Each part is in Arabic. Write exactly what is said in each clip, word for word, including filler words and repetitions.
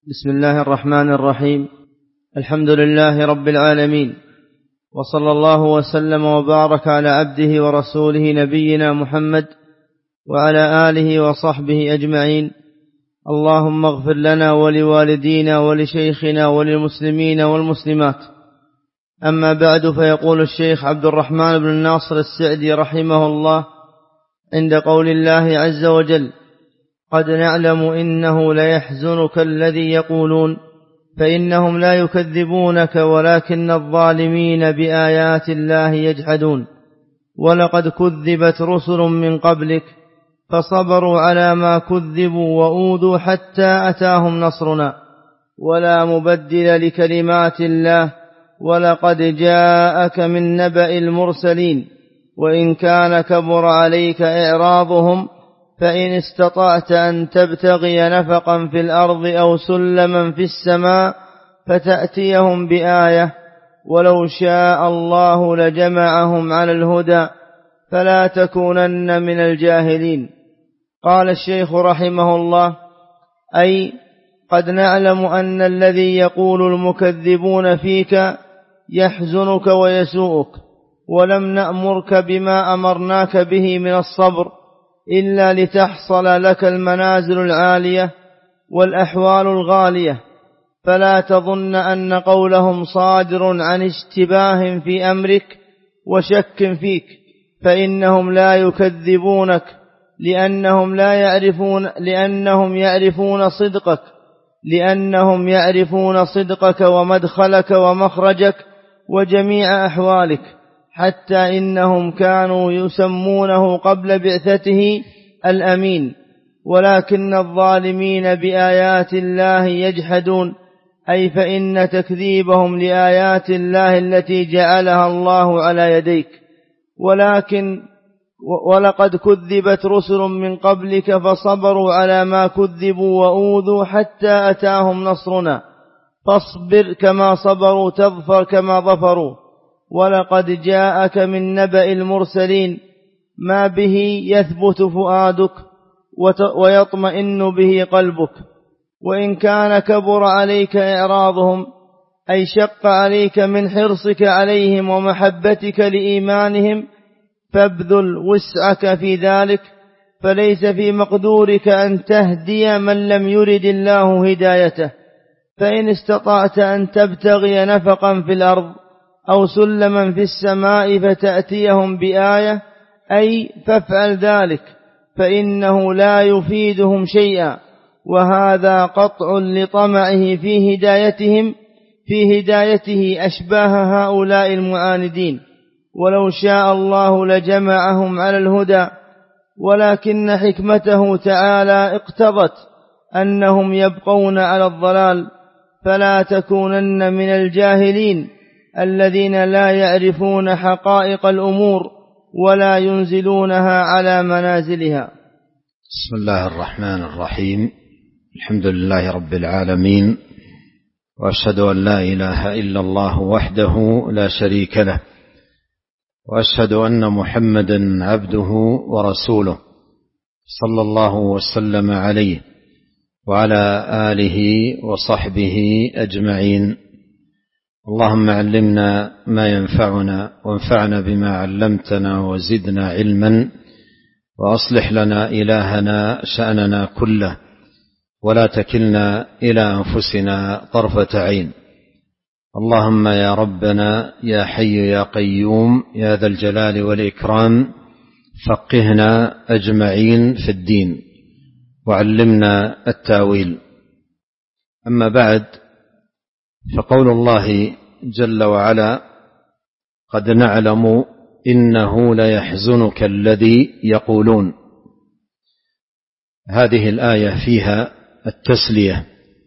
بسم الله الرحمن الرحيم. الحمد لله رب العالمين، وصلى الله وسلم وبارك على عبده ورسوله نبينا محمد وعلى آله وصحبه أجمعين. اللهم اغفر لنا ولوالدينا ولشيخنا وللمسلمين والمسلمات. أما بعد، فيقول الشيخ عبد الرحمن بن ناصر السعدي رحمه الله عند قول الله عز وجل: قد نعلم إنه ليحزنك الذي يقولون فإنهم لا يكذبونك ولكن الظالمين بآيات الله يجحدون. ولقد كذبت رسل من قبلك فصبروا على ما كذبوا وأوذوا حتى أتاهم نصرنا ولا مبدل لكلمات الله. ولقد جاءك من نبأ المرسلين وإن كان كبر عليك إعراضهم فإن استطعت أن تبتغي نفقا في الأرض أو سلما في السماء فتأتيهم بآية ولو شاء الله لجمعهم على الهدى فلا تكونن من الجاهلين. قال الشيخ رحمه الله: أي قد نعلم أن الذي يقول المكذبون فيك يحزنك ويسوءك، ولم نأمرك بما أمرناك به من الصبر إلا لتحصل لك المنازل العالية والأحوال الغالية، فلا تظن أن قولهم صادر عن اشتباه في أمرك وشك فيك، فإنهم لا يكذبونك لأنهم لا يعرفون لأنهم يعرفون صدقك لأنهم يعرفون صدقك ومدخلك ومخرجك وجميع أحوالك، حتى إنهم كانوا يسمونه قبل بعثته الأمين. ولكن الظالمين بآيات الله يجحدون، أي فإن تكذيبهم لآيات الله التي جعلها الله على يديك. ولكن ولقد كذبت رسل من قبلك فصبروا على ما كذبوا وأوذوا حتى أتاهم نصرنا، فاصبر كما صبروا تظفر كما ظفروا. ولقد جاءك من نبأ المرسلين ما به يثبت فؤادك ويطمئن به قلبك. وإن كان كبر عليك إعراضهم، أي شق عليك من حرصك عليهم ومحبتك لإيمانهم، فابذل وسعك في ذلك، فليس في مقدورك أن تهدي من لم يرد الله هدايته. فإن استطعت أن تبتغي نفقا في الأرض أو سلما في السماء فتأتيهم بآية، أي فافعل ذلك، فإنه لا يفيدهم شيئا، وهذا قطع لطمعه في هدايتهم في هدايته أشباه هؤلاء المعاندين. ولو شاء الله لجمعهم على الهدى، ولكن حكمته تعالى اقتضت أنهم يبقون على الضلال، فلا تكونن من الجاهلين الذين لا يعرفون حقائق الأمور ولا ينزلونها على منازلها. بسم الله الرحمن الرحيم. الحمد لله رب العالمين، وأشهد أن لا إله إلا الله وحده لا شريك له، وأشهد أن محمدا عبده ورسوله صلى الله وسلم عليه وعلى آله وصحبه أجمعين. اللهم علمنا ما ينفعنا وانفعنا بما علمتنا وزدنا علما، وأصلح لنا إلهنا شأننا كله، ولا تكلنا إلى أنفسنا طرفة عين. اللهم يا ربنا يا حي يا قيوم يا ذا الجلال والإكرام، فقهنا أجمعين في الدين وعلمنا التاويل. أما بعد، فقول الله جل وعلا: قد نعلم إنه ليحزنك الذي يقولون، هذه الآية فيها التسلية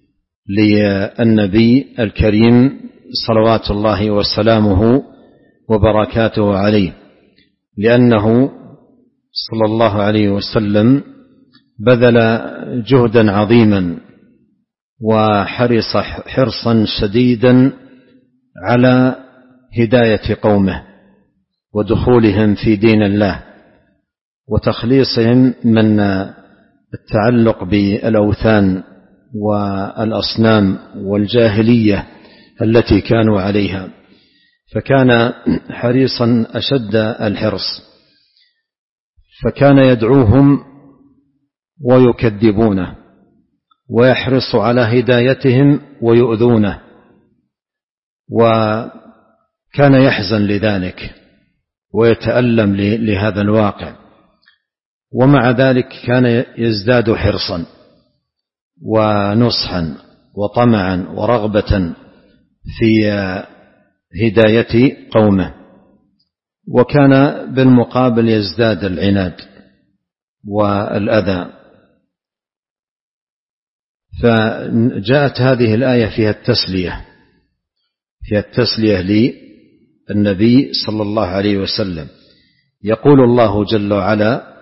للنبي الكريم صلوات الله وسلامه وبركاته عليه، لأنه صلى الله عليه وسلم بذل جهدا عظيما وحرص حرصا شديدا على هداية قومه ودخولهم في دين الله وتخليصهم من التعلق بالأوثان والأصنام والجاهلية التي كانوا عليها، فكان حريصا أشد الحرص، فكان يدعوهم ويكذبونه ويحرص على هدايتهم ويؤذونه، وكان يحزن لذلك ويتألم لهذا الواقع، ومع ذلك كان يزداد حرصا ونصحا وطمعا ورغبة في هداية قومه، وكان بالمقابل يزداد العناد والأذى. فجاءت هذه الآية فيها التسلية فيها التسلية للنبي صلى الله عليه وسلم. يقول الله جل وعلا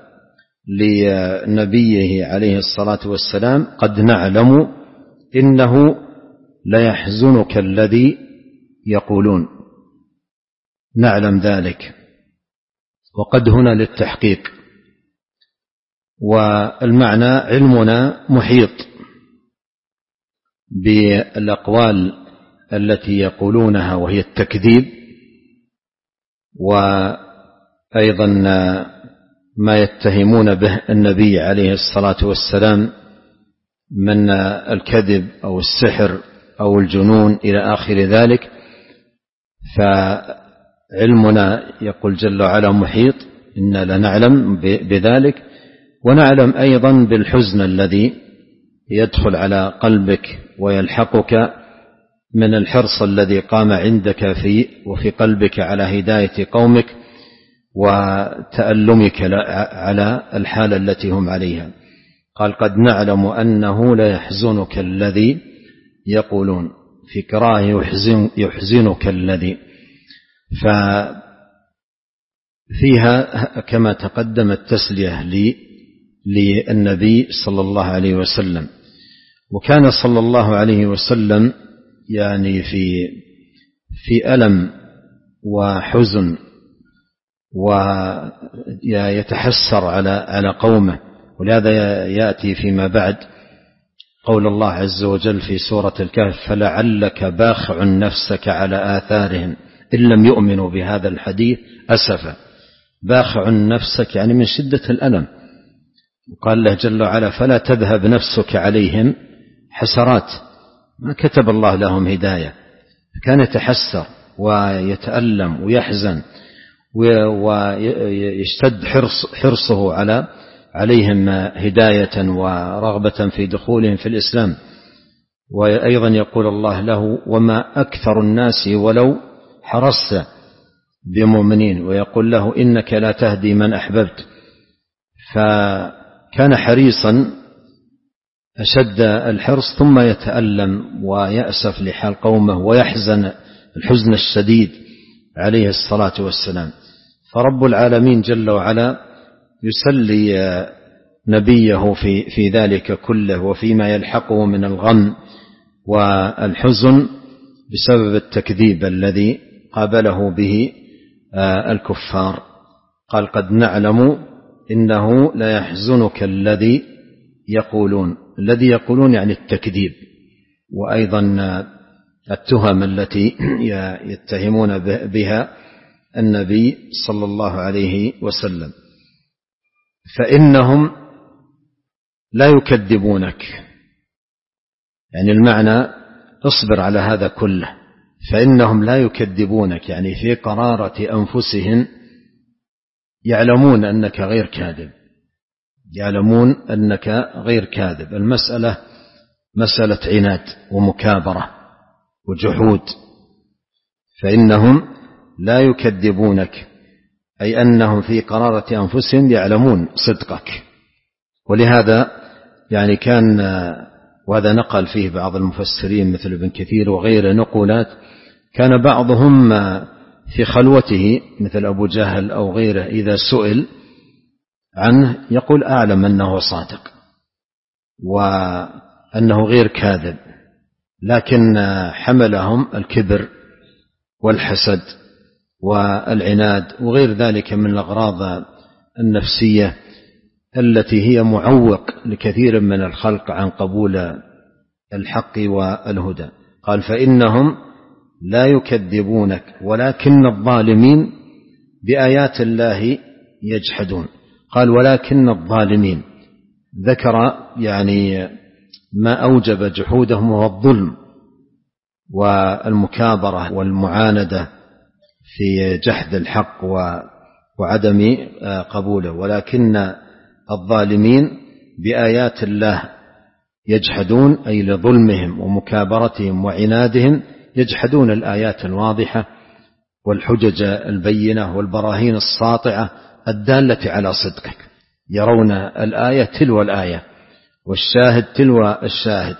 لنبيه عليه الصلاة والسلام: قد نعلم إنه ليحزنك الذي يقولون. نعلم ذلك، وقد هنا للتحقيق، والمعنى علمنا محيط بالأقوال التي يقولونها وهي التكذيب، وأيضا ما يتهمون به النبي عليه الصلاة والسلام من الكذب أو السحر أو الجنون إلى آخر ذلك. فعلمنا يقول جل وعلا محيط، إنا لنعلم بذلك، ونعلم أيضا بالحزن الذي يدخل على قلبك ويلحقك من الحرص الذي قام عندك في وفي قلبك على هداية قومك وتألمك على الحالة التي هم عليها. قال: قد نعلم أنه ليحزنك الذي يقولون، في قراءة يحزن يحزنك الذي. ففيها كما تقدم التسلية للنبي صلى الله عليه وسلم. وكان صلى الله عليه وسلم يعني في في ألم وحزن، ويتحسر على على قومه، ولهذا يأتي فيما بعد قول الله عز وجل في سورة الكهف: فلعلك باخع نفسك على آثارهم إن لم يؤمنوا بهذا الحديث أسفا. باخع نفسك يعني من شدة الألم. وقال له جل وعلا: فلا تذهب نفسك عليهم حسرات، ما كتب الله لهم هداية. كان يتحسر ويتألم ويحزن ويشتد حرص حرصه على عليهم هداية ورغبة في دخولهم في الإسلام. وأيضا يقول الله له: وما أكثر الناس ولو حرصت بمؤمنين، ويقول له: إنك لا تهدي من أحببت. فكان حريصا أشد الحرص، ثم يتألم ويأسف لحال قومه ويحزن الحزن الشديد عليه الصلاة والسلام. فرب العالمين جل وعلا يسلي نبيه في في ذلك كله وفيما يلحقه من الغم والحزن بسبب التكذيب الذي قابله به الكفار. قال: قد نعلم إنه لا يحزنك الذي يقولون. الذي يقولون يعني التكذيب، وأيضا التهم التي يتهمون بها النبي صلى الله عليه وسلم. فإنهم لا يكذبونك، يعني المعنى اصبر على هذا كله. فإنهم لا يكذبونك يعني في قرارة أنفسهم يعلمون أنك غير كاذب، يعلمون أنك غير كاذب. المسألة مسألة عناد ومكابرة وجحود. فإنهم لا يكذبونك أي أنهم في قرارة أنفسهم يعلمون صدقك. ولهذا يعني كان، وهذا نقل فيه بعض المفسرين مثل ابن كثير وغيره نقولات، كان بعضهم في خلوته مثل أبو جهل أو غيره إذا سئل عنه يقول: أعلم أنه صادق وأنه غير كاذب، لكن حملهم الكبر والحسد والعناد وغير ذلك من الأغراض النفسية التي هي معوق لكثير من الخلق عن قبول الحق والهدى. قال فإنهم لا يكذبونك ولكن الظالمين بآيات الله يجحدون. قال ولكن الظالمين، ذكر يعني ما أوجب جحودهم وهو الظلم والمكابرة والمعاندة في جحد الحق وعدم قبوله. ولكن الظالمين بآيات الله يجحدون، أي لظلمهم ومكابرتهم وعنادهم يجحدون الآيات الواضحة والحجج البينة والبراهين الساطعة الدالة على صدقك. يرون الآية تلو الآية والشاهد تلو الشاهد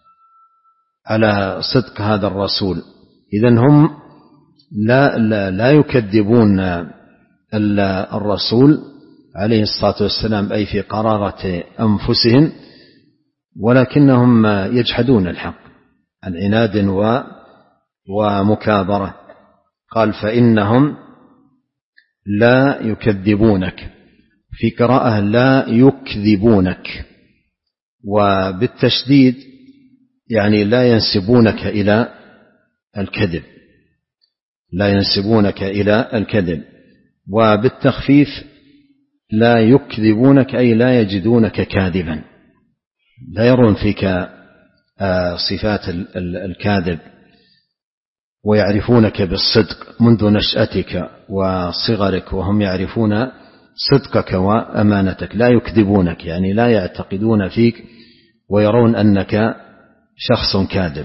على صدق هذا الرسول. إذن هم لا, لا, لا يكذبون الرسول عليه الصلاة والسلام أي في قرارة أنفسهم، ولكنهم يجحدون الحق عن عناد ومكابرة. قال فإنهم لا يكذبونك، في قراءة لا يكذبونك، وبالتشديد يعني لا ينسبونك إلى الكذب، لا ينسبونك إلى الكذب. وبالتخفيف لا يكذبونك أي لا يجدونك كاذبا، لا يرون فيك صفات الكاذب، ويعرفونك بالصدق منذ نشأتك وصغرك، وهم يعرفون صدقك وأمانتك. لا يكذبونك يعني لا يعتقدون فيك ويرون أنك شخص كاذب.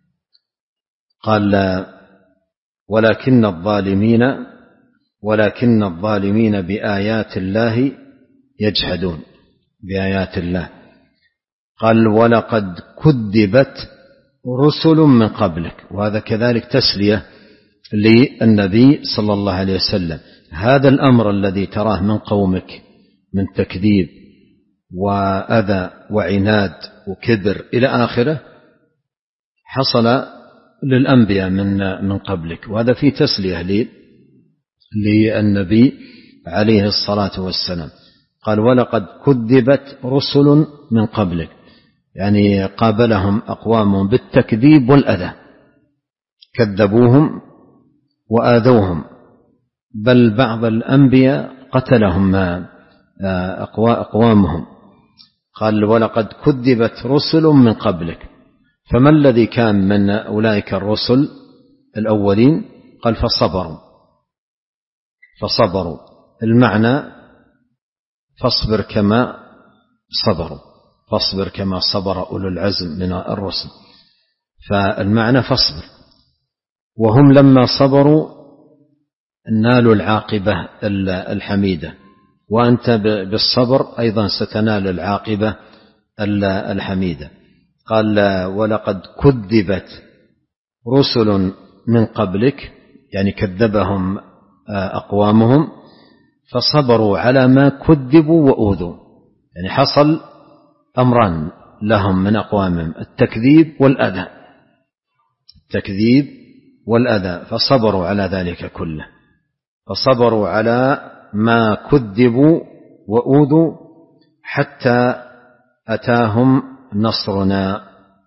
قال ولكن الظالمين ولكن الظالمين بآيات الله يجحدون، بآيات الله. قال ولقد كذبت رسل من قبلك، وهذا كذلك تسلية للنبي صلى الله عليه وسلم. هذا الأمر الذي تراه من قومك من تكذيب وأذى وعناد وكبر إلى آخره حصل للأنبياء من من قبلك، وهذا فيه تسلية للنبي عليه الصلاة والسلام. قال ولقد كذبت رسل من قبلك، يعني قابلهم أقوامهم بالتكذيب والأذى، كذبوهم وآذوهم، بل بعض الأنبياء قتلهم أقوامهم. قال ولقد كذبت رسل من قبلك، فما الذي كان من أولئك الرسل الأولين؟ قال فصبروا فصبروا المعنى فاصبر كما صبروا، فاصبر كما صبر أولو العزم من الرسل، فالمعنى فاصبر. وهم لما صبروا نالوا العاقبة الحميدة، وأنت بالصبر أيضا ستنال العاقبة الحميدة. قال ولقد كذبت رسل من قبلك، يعني كذبهم أقوامهم، فصبروا على ما كذبوا وأوذوا، يعني حصل أمران لهم من أقوامهم، التكذيب والأذى، التكذيب والأذى، فصبروا على ذلك كله، فصبروا على ما كذبوا وأوذوا حتى أتاهم نصرنا.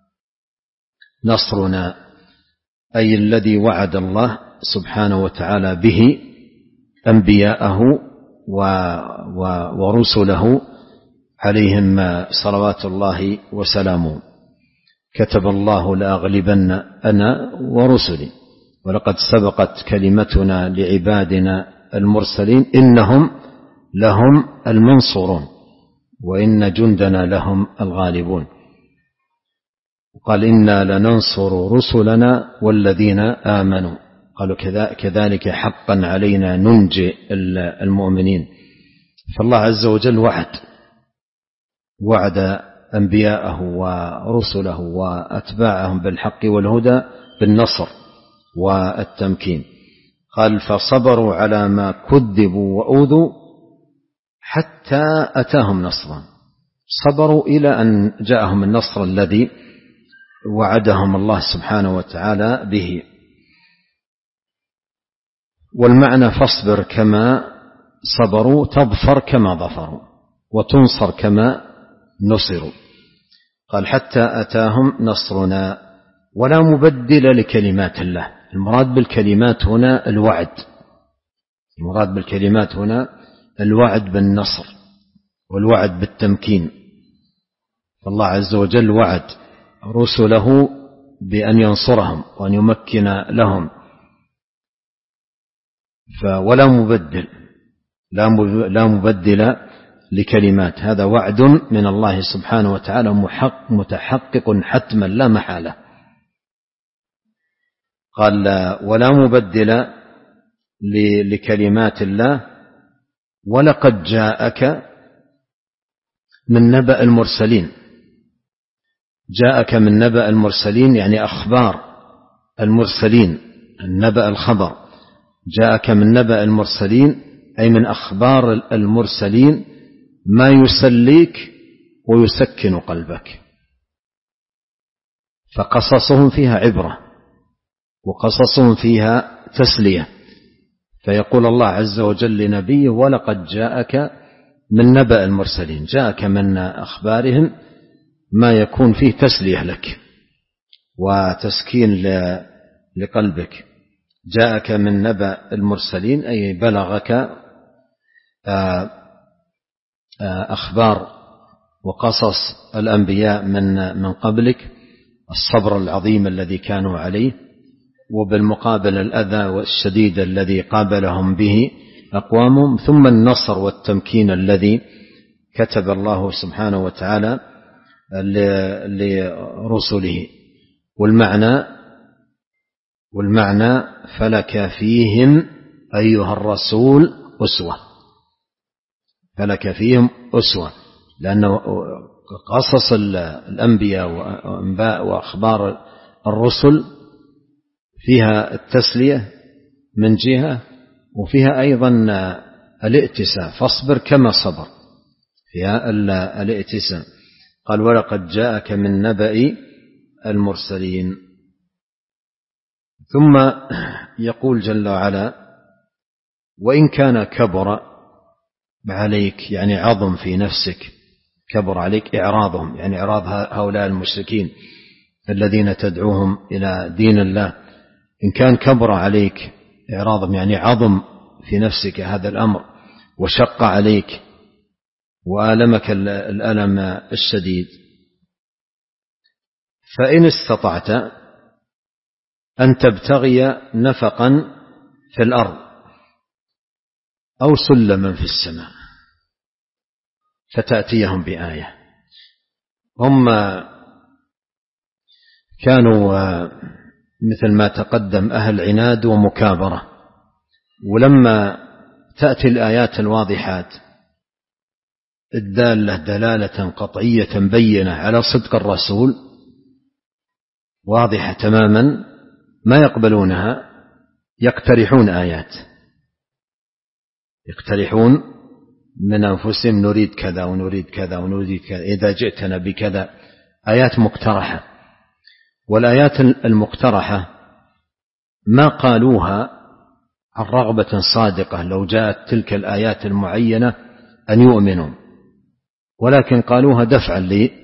نصرنا أي الذي وعد الله سبحانه وتعالى به أنبياءه ورسله عليهم صلوات الله وسلامه. كتب الله لأغلبن أنا ورسلي، ولقد سبقت كلمتنا لعبادنا المرسلين إنهم لهم المنصورون وإن جندنا لهم الغالبون. قال إنا لننصر رسلنا والذين آمنوا، قالوا كذلك حقا علينا ننجي المؤمنين. فالله عز وجل وعد وعد أنبياءه ورسله وأتباعهم بالحق والهدى بالنصر والتمكين. قال فصبروا على ما كذبوا وأوذوا حتى أتاهم نصرا، صبروا إلى أن جاءهم النصر الذي وعدهم الله سبحانه وتعالى به. والمعنى فاصبر كما صبروا، تظفر كما ظفروا، وتنصر كما نصروا. قال حتى أتاهم نصرنا ولا مبدل لكلمات الله. المراد بالكلمات هنا الوعد، المراد بالكلمات هنا الوعد بالنصر والوعد بالتمكين. فالله عز وجل وعد رسله بأن ينصرهم وأن يمكن لهم، ولا مبدل لا مبدل لكلمات، هذا وعد من الله سبحانه وتعالى متحقق حتما لا محالة. قال ولا مبدل لكلمات الله ولقد جاءك من نبأ المرسلين. جاءك من نبأ المرسلين يعني أخبار المرسلين، النبأ الخبر. جاءك من نبأ المرسلين أي من أخبار المرسلين ما يسليك ويسكن قلبك، فقصصهم فيها عبرة وقصصهم فيها تسلية. فيقول الله عز وجل لنبيه ولقد جاءك من نبأ المرسلين، جاءك من أخبارهم ما يكون فيه تسلية لك وتسكين لقلبك. جاءك من نبأ المرسلين أي بلغك أخبار وقصص الأنبياء من من قبلك، الصبر العظيم الذي كانوا عليه، وبالمقابل الأذى والشديد الذي قابلهم به أقوامهم، ثم النصر والتمكين الذي كتب الله سبحانه وتعالى لرسله. والمعنى والمعنى فلك فيهم أيها الرسول أسوة، فلك فيهم أسوة، لأنه قصص الأنبياء وأنباء وأخبار الرسل فيها التسلية من جهة، وفيها أيضا الائتساء، فاصبر كما صبر، فيها الائتساء. قال ولقد جاءك من نبأ المرسلين. ثم يقول جل وعلا وإن كان كبر عليك، يعني عظم في نفسك، كبر عليك إعراضهم، يعني إعراض هؤلاء المشركين الذين تدعوهم إلى دين الله. إن كان كبر عليك إعراضهم يعني عظم في نفسك هذا الأمر وشق عليك وآلمك الألم الشديد، فإن استطعت أن تبتغي نفقا في الأرض أو سلما في السماء فتأتيهم بآية. هم كانوا مثل ما تقدم أهل عناد ومكابرة، ولما تأتي الآيات الواضحات الدالة دلالة قطعية بينة على صدق الرسول واضحة تماما ما يقبلونها، يقترحون آيات، يقترحون من أنفسهم نريد كذا ونريد كذا ونريد كذا، إذا جئتنا بكذا، آيات مقترحة. والآيات المقترحة ما قالوها عن رغبة صادقة لو جاءت تلك الآيات المعينة أن يؤمنوا، ولكن قالوها دفعا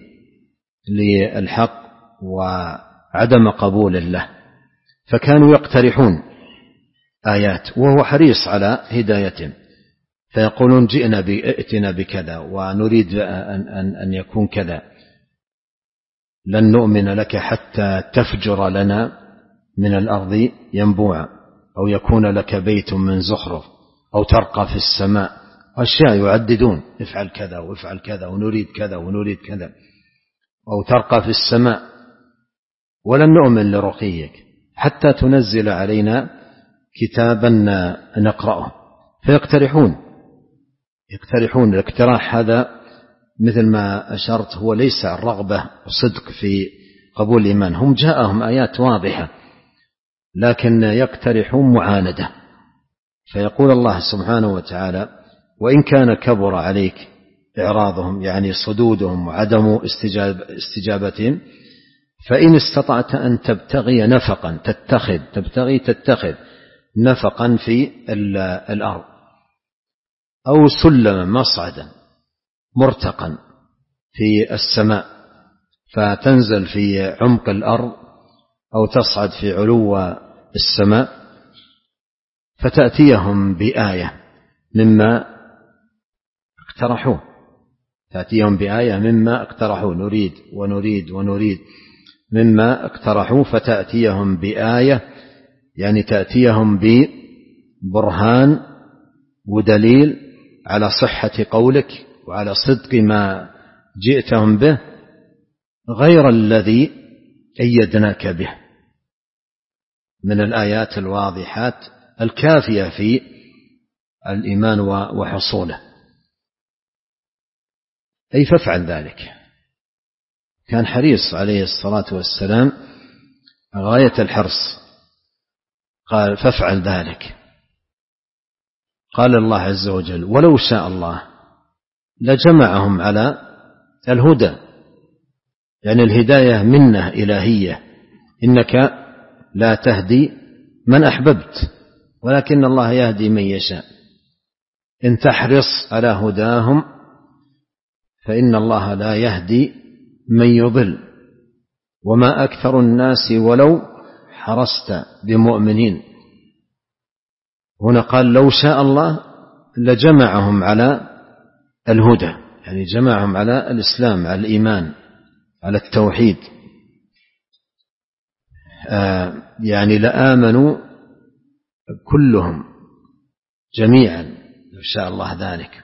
للحق وعدم قبول الله، فكانوا يقترحون آيات وهو حريص على هدايتهم، فيقولون جئنا ائتنا بكذا ونريد أن, أن, أن يكون كذا، لن نؤمن لك حتى تفجر لنا من الأرض ينبوعا، أو يكون لك بيت من زخرف، أو ترقى في السماء، أشياء يعددون، افعل كذا وافعل كذا ونريد كذا ونريد كذا، أو ترقى في السماء، ولن نؤمن لرقيك حتى تنزل علينا كتابا نقرأه. فيقترحون يقترحون الاقتراح هذا مثل ما أشرت هو ليس الرغبة وصدق في قبول الإيمان، هم جاءهم آيات واضحة لكن يقترحون معاندة. فيقول الله سبحانه وتعالى وإن كان كبر عليك إعراضهم يعني صدودهم وعدم استجاب استجابتهم، فإن استطعت أن تبتغي نفقا تتخذ تبتغي تتخذ نفقا في الأرض، أو سلما مصعدا مرتقا في السماء فتنزل في عمق الأرض أو تصعد في علو السماء فتأتيهم بآية مما اقترحوه تأتيهم بآية مما اقترحوه نريد ونريد ونريد مما اقترحوه فتأتيهم بآية يعني تأتيهم ببرهان ودليل على صحة قولك وعلى صدق ما جئتهم به غير الذي أيدناك به من الآيات الواضحات الكافية في الإيمان وحصوله. أي فافعل ذلك. كان حريص عليه الصلاة والسلام غاية الحرص، قال فافعل ذلك. قال الله عز وجل ولو شاء الله لجمعهم على الهدى، يعني الهداية منة إلهية، إنك لا تهدي من أحببت ولكن الله يهدي من يشاء. إن تحرص على هداهم فإن الله لا يهدي من يضل وما أكثر الناس ولو حرصت بمؤمنين. هنا قال لو شاء الله لجمعهم على الهدى، يعني جمعهم على الإسلام، على الإيمان، على التوحيد، آه يعني لآمنوا كلهم جميعا لو شاء الله ذلك،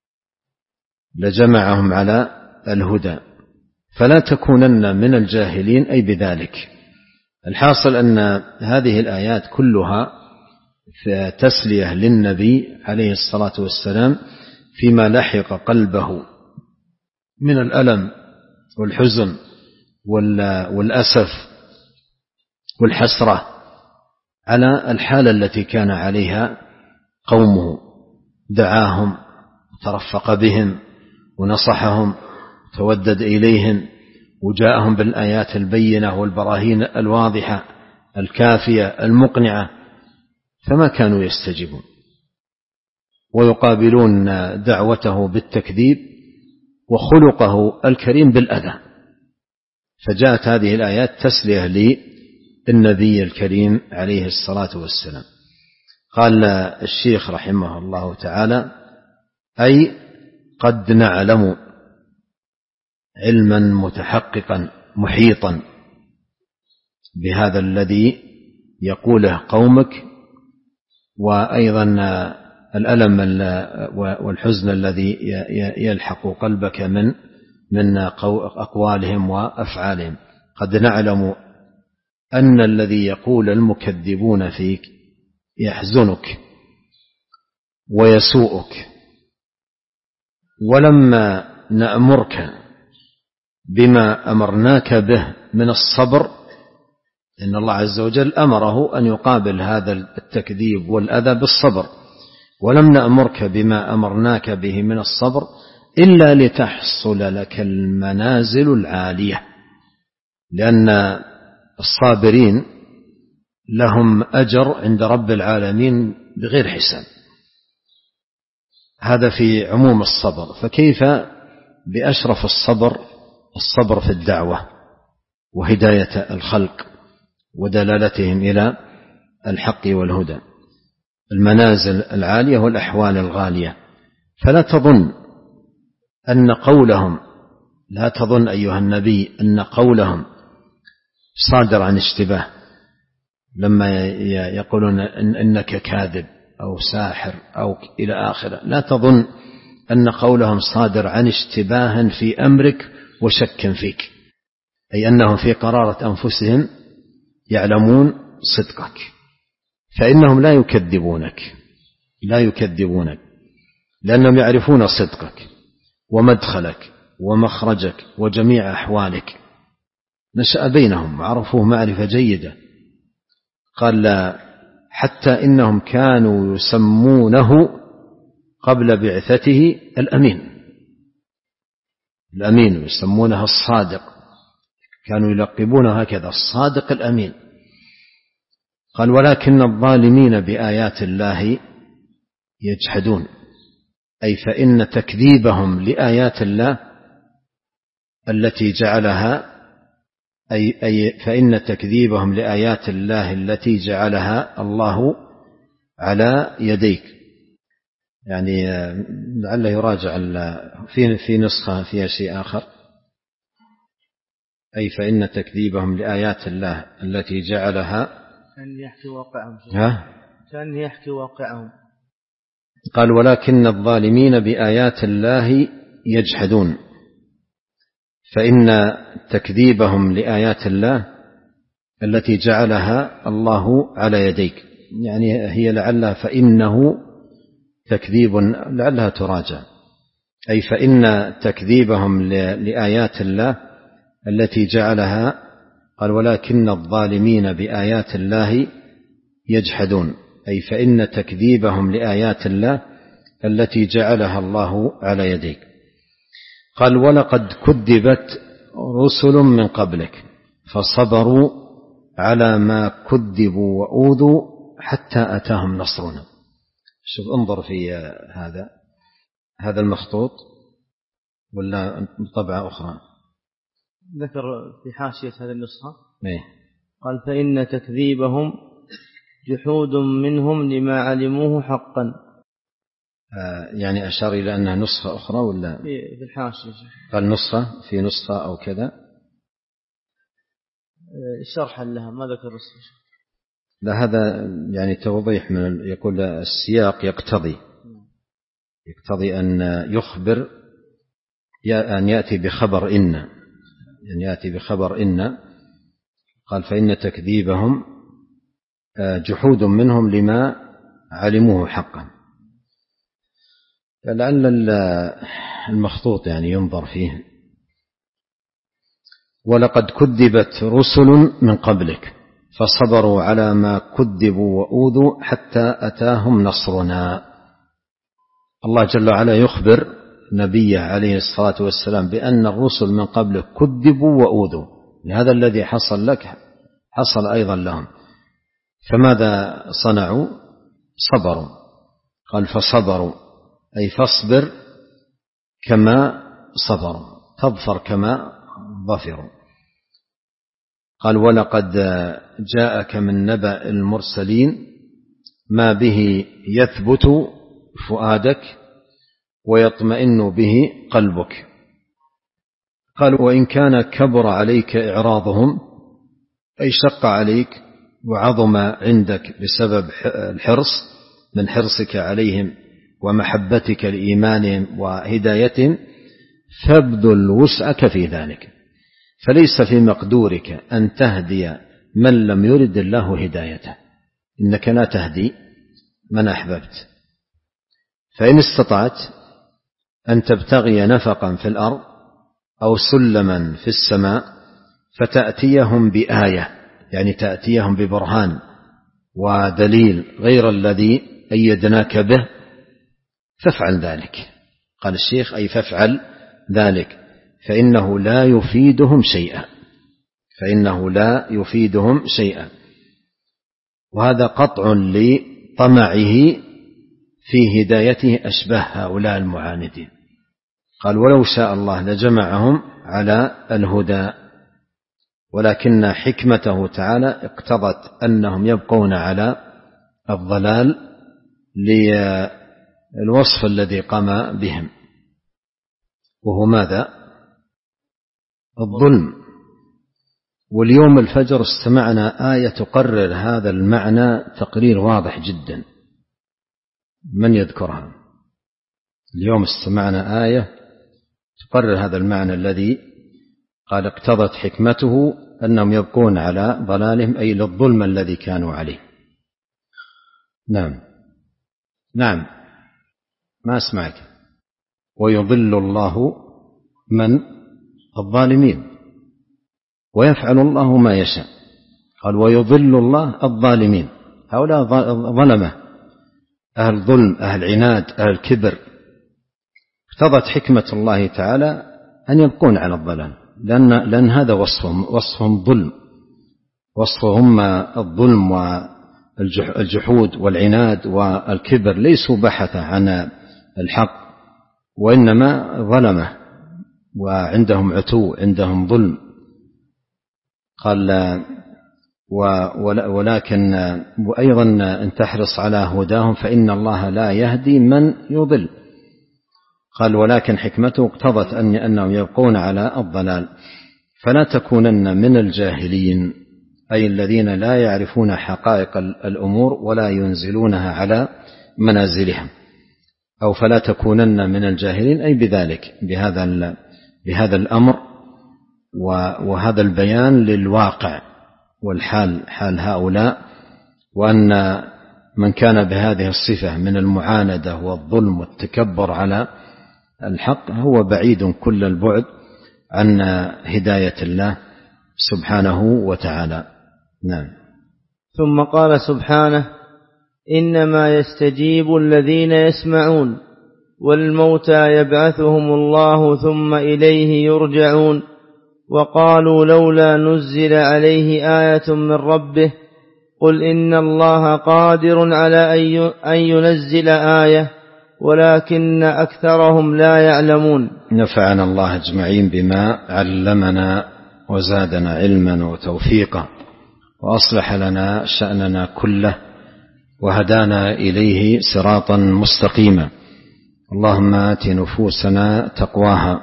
لجمعهم على الهدى فلا تكونن من الجاهلين. أي بذلك الحاصل أن هذه الآيات كلها في تسلية للنبي عليه الصلاة والسلام فيما لحق قلبه من الألم والحزن والأسف والحسرة على الحالة التي كان عليها قومه. دعاهم وترفق بهم ونصحهم تودد إليهم وجاءهم بالآيات البينة والبراهين الواضحة الكافية المقنعة، فما كانوا يستجيبون ويقابلون دعوته بالتكذيب وخلقه الكريم بالأذى. فجاءت هذه الآيات تسلية للنبي الكريم عليه الصلاة والسلام. قال الشيخ رحمه الله تعالى أي قد نعلم علما متحققا محيطا بهذا الذي يقوله قومك، وأيضا الألم والحزن الذي يلحق قلبك من من أقوالهم وأفعالهم. قد نعلم أن الذي يقول المكذبون فيك يحزنك ويسوءك، ولما نأمرك بما أمرناك به من الصبر، إن الله عز وجل أمره أن يقابل هذا التكذيب والأذى بالصبر، ولم نأمرك بما أمرناك به من الصبر إلا لتحصل لك المنازل العالية، لأن الصابرين لهم أجر عند رب العالمين بغير حساب. هذا في عموم الصبر، فكيف بأشرف الصبر؟ الصبر في الدعوة وهداية الخلق ودلالتهم إلى الحق والهدى، المنازل العالية والأحوال الغالية. فلا تظن أن قولهم لا تظن أيها النبي أن قولهم صادر عن اشتباه لما يقولون إن إنك كاذب أو ساحر أو إلى آخره. لا تظن أن قولهم صادر عن اشتباه في أمرك وشك فيك، أي أنهم في قرارة أنفسهم يعلمون صدقك، فإنهم لا يكذبونك لا يكذبونك لأنهم يعرفون صدقك ومدخلك ومخرجك وجميع أحوالك، نشأ بينهم وعرفوه معرفة جيدة. قال حتى إنهم كانوا يسمونه قبل بعثته الأمين الأمين يسمونه الصادق، كانوا يلقبونه هكذا الصادق الأمين. قال ولكن الظالمين بآيات الله يجحدون، أي فإن تكذيبهم لآيات الله التي جعلها أي, أي فإن تكذيبهم لآيات الله التي جعلها الله على يديك. يعني لعله يراجع في في نسخة فيها شيء آخر، أي فإن تكذيبهم لآيات الله التي جعلها كان يحكي واقعهم. ها؟ كان يحكي واقعهم. قال ولكن الظالمين بآيات الله يجحدون، فإن تكذيبهم لآيات الله التي جعلها الله على يديك، يعني هي لعلها فإنه تكذيب، لعلها تراجع، أي فإن تكذيبهم لآيات الله التي جعلها، قال ولكن الظالمين بآيات الله يجحدون، أي فإن تكذيبهم لآيات الله التي جعلها الله على يديك. قال ولقد كذبت رسل من قبلك فصبروا على ما كذبوا وأوذوا حتى أتاهم نصرنا. شوف انظر في هذا هذا المخطوط ولا طبعة أخرى؟ ذكر في حاشية هذه النسخة إيه؟ قال فإن تكذيبهم جحود منهم لما علموه حقا. آه يعني أشار إلى أنها نسخة أخرى ولا في الحاشية؟ قال نسخة في نسخة أو كذا شرحا لها، ما ذكر النسخة. لا هذا يعني توضيح من يقول السياق يقتضي يقتضي أن يخبر أن يأتي بخبر إن أن يأتي بخبر إن قال فإن تكذيبهم جحود منهم لما علموه حقا. لعل المخطوط يعني ينظر فيه. ولقد كذبت رسل من قبلك فصبروا على ما كذبوا وأوذوا حتى أتاهم نصرنا. الله جل وعلا يخبر نبيه عليه الصلاة والسلام بأن الرسل من قبلك كذبوا وأوذوا، لهذا الذي حصل لك حصل أيضا لهم. فماذا صنعوا؟ صبروا. قال فصبروا أي فاصبر كما صبروا، تظفر كما ظفروا. قال ولقد جاءك من نبأ المرسلين ما به يثبت فؤادك ويطمئن به قلبك. قال وإن كان كبر عليك إعراضهم أي شق عليك وعظم عندك بسبب الحرص من حرصك عليهم ومحبتك لإيمانهم وهدايتهم، فابذل وسعك في ذلك، فليس في مقدورك أن تهدي من لم يرد الله هدايته، إنك لا تهدي من أحببت. فإن استطعت أن تبتغي نفقا في الأرض أو سلما في السماء فتأتيهم بآية، يعني تأتيهم ببرهان ودليل غير الذي أيدناك به، فافعل ذلك. قال الشيخ أي فافعل ذلك، فإنه لا يفيدهم شيئا فإنه لا يفيدهم شيئا. وهذا قطع لطمعه في هدايته أشبه هؤلاء المعاندين. قال ولو شاء الله لجمعهم على الهدى، ولكن حكمته تعالى اقتضت أنهم يبقون على الضلال للوصف الذي قام بهم، وهو ماذا؟ الظلم. واليوم الفجر استمعنا آية تقرر هذا المعنى تقرير واضح جدا. من يذكرها؟ اليوم استمعنا آية تقرر هذا المعنى الذي قال اقتضت حكمته أنهم يبقون على ضلالهم، أي للظلم الذي كانوا عليه. نعم نعم ما أسمعك. ويضل الله من الظالمين ويفعل الله ما يشاء. قال ويضل الله الظالمين، هؤلاء ظلمة، أهل ظلم، أهل عناد، أهل كبر. اقتضت حكمة الله تعالى أن يبقون على الضلال، لأن, لأن هذا وصفهم وصفهم ظلم، وصفهم الظلم والجحود والعناد والكبر، ليسوا بحث عن الحق وإنما ظلمه. وعندهم عتو، عندهم ظلم. قال ولكن وأيضا أن تحرص على هداهم فإن الله لا يهدي من يضل. قال ولكن حكمته اقتضت أن أنهم يبقون على الضلال، فلا تكونن من الجاهلين، أي الذين لا يعرفون حقائق الأمور ولا ينزلونها على منازلهم، أو فلا تكونن من الجاهلين أي بذلك، بهذا بهذا الأمر وهذا البيان للواقع والحال، حال هؤلاء، وأن من كان بهذه الصفة من المعاندة والظلم والتكبر على الحق هو بعيد كل البعد عن هداية الله سبحانه وتعالى. نعم. ثم قال سبحانه: إنما يستجيب الذين يسمعون والموتى يبعثهم الله ثم إليه يرجعون. وقالوا لولا نزل عليه آية من ربه قل إن الله قادر على أن ينزل آية ولكن أكثرهم لا يعلمون. نفعنا الله أجمعين بما علمنا وزادنا علما وتوفيقا، وأصلح لنا شأننا كله، وهدانا إليه صراطا مستقيما. اللهم آت نفوسنا تقواها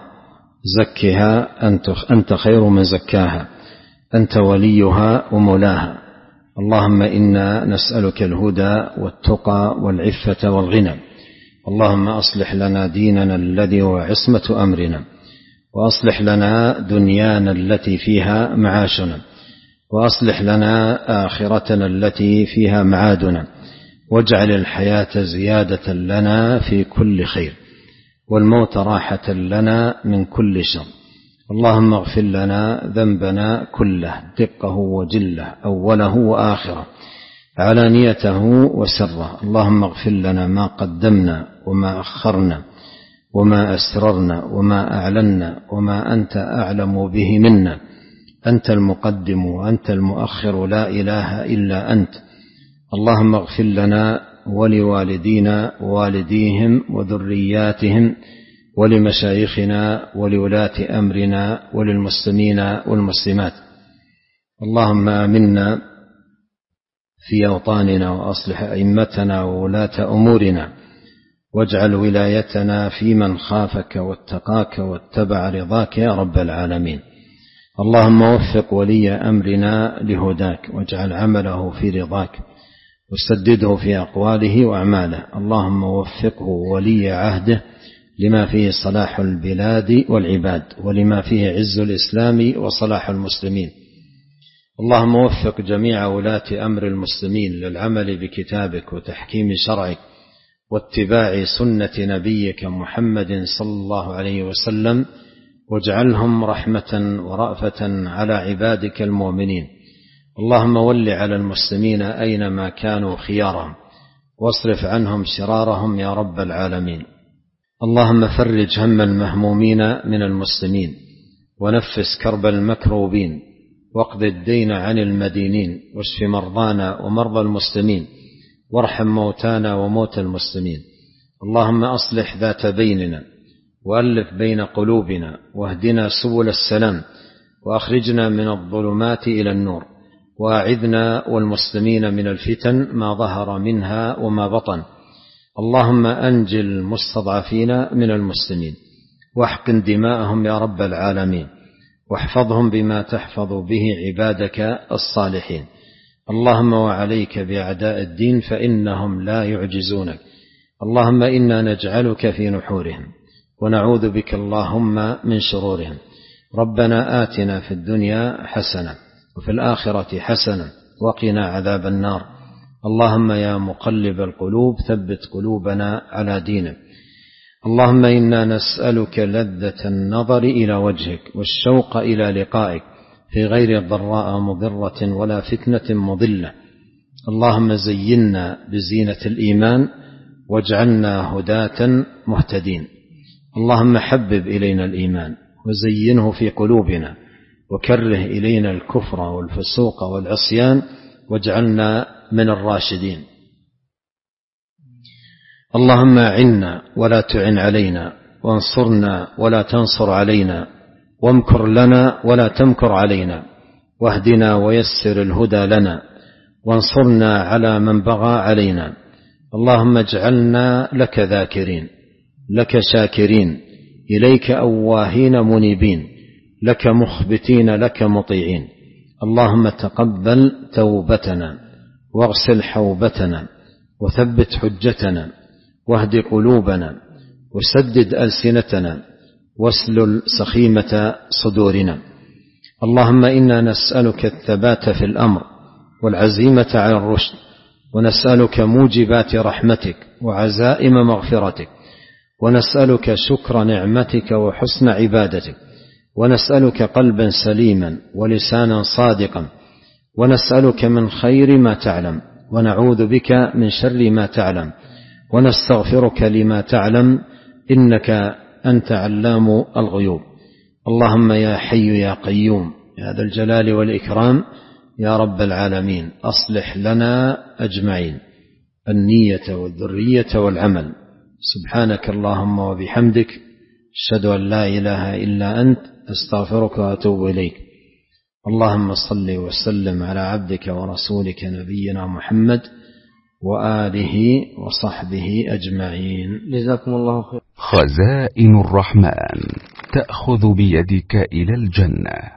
زكها أنت خير من زكاها، أنت وليها ومولاها. اللهم إنا نسألك الهدى والتقى والعفة والغنى. اللهم أصلح لنا ديننا الذي هو عصمة أمرنا، وأصلح لنا دنيانا التي فيها معاشنا، وأصلح لنا آخرتنا التي فيها معادنا، واجعل الحياة زيادة لنا في كل خير، والموت راحة لنا من كل شر. اللهم اغفر لنا ذنبنا كله دقه وجله، أوله وآخره، علانيته وسره. اللهم اغفر لنا ما قدمنا وما أخرنا وما أسررنا وما أعلنا وما أنت أعلم به منا. أنت المقدم وأنت المؤخر، لا إله إلا أنت. اللهم اغفر لنا ولوالدينا ووالديهم وذرياتهم ولمشايخنا ولولاة أمرنا وللمسلمين والمسلمات. اللهم آمنا في أوطاننا، وأصلح أئمتنا وولاة أمورنا، واجعل ولايتنا في من خافك واتقاك واتبع رضاك يا رب العالمين. اللهم وفق ولي أمرنا لهداك، واجعل عمله في رضاك، وسدده في أقواله وأعماله. اللهم وفقه ولي عهده لما فيه صلاح البلاد والعباد، ولما فيه عز الإسلام وصلاح المسلمين. اللهم وفق جميع ولاة أمر المسلمين للعمل بكتابك وتحكيم شرعك واتباع سنة نبيك محمد صلى الله عليه وسلم، واجعلهم رحمة ورأفة على عبادك المؤمنين. اللهم ول على المسلمين أينما كانوا خيارهم، واصرف عنهم شرارهم يا رب العالمين. اللهم فرج هم المهمومين من المسلمين، ونفس كرب المكروبين، واقض الدين عن المدينين، واشف مرضانا ومرضى المسلمين، وارحم موتانا وموتى المسلمين. اللهم أصلح ذات بيننا، وألف بين قلوبنا، واهدنا سبل السلام، وأخرجنا من الظلمات إلى النور، وأعذنا والمسلمين من الفتن ما ظهر منها وما بطن. اللهم أنجِ المستضعفين من المسلمين، واحقن دماءهم يا رب العالمين، واحفظهم بما تحفظ به عبادك الصالحين. اللهم وعليك بأعداء الدين فإنهم لا يعجزونك. اللهم إنا نجعلك في نحورهم، ونعوذ بك اللهم من شرورهم. ربنا آتنا في الدنيا حسنة وفي الآخرة حسنة وقنا عذاب النار. اللهم يا مقلب القلوب ثبت قلوبنا على دينك. اللهم إنا نسألك لذة النظر إلى وجهك، والشوق إلى لقائك، في غير ضراء مضرة ولا فتنة مضلة. اللهم زينا بزينة الإيمان، واجعلنا هداة مهتدين. اللهم حبب إلينا الإيمان، وزينه في قلوبنا، وكره إلينا الكفر والفسوق والعصيان، واجعلنا من الراشدين. اللهم أعنا ولا تعن علينا، وانصرنا ولا تنصر علينا، وامكر لنا ولا تمكر علينا، واهدنا ويسر الهدى لنا، وانصرنا على من بغى علينا. اللهم اجعلنا لك ذاكرين، لك شاكرين، إليك أواهين منيبين، لك مخبتين، لك مطيعين. اللهم تقبل توبتنا، واغسل حوبتنا، وثبت حجتنا، واهد قلوبنا، وسدد ألسنتنا، واسلل سخيمة صدورنا. اللهم إنا نسألك الثبات في الأمر والعزيمة على الرشد، ونسألك موجبات رحمتك وعزائم مغفرتك، ونسألك شكر نعمتك وحسن عبادتك، ونسألك قلبا سليما ولسانا صادقا، ونسألك من خير ما تعلم، ونعوذ بك من شر ما تعلم، ونستغفرك لما تعلم، إنك أنت علام الغيوب. اللهم يا حي يا قيوم يا ذا الجلال والإكرام يا رب العالمين، أصلح لنا أجمعين النية والذرية والعمل. سبحانك اللهم وبحمدك، أشهد أن لا إله إلا أنت، أستغفرك وأتوب إليك. اللهم صل وسلم على عبدك ورسولك نبينا محمد وآله وصحبه أجمعين. جزاكم الله خير. خزائن الرحمن تأخذ بيدك إلى الجنة.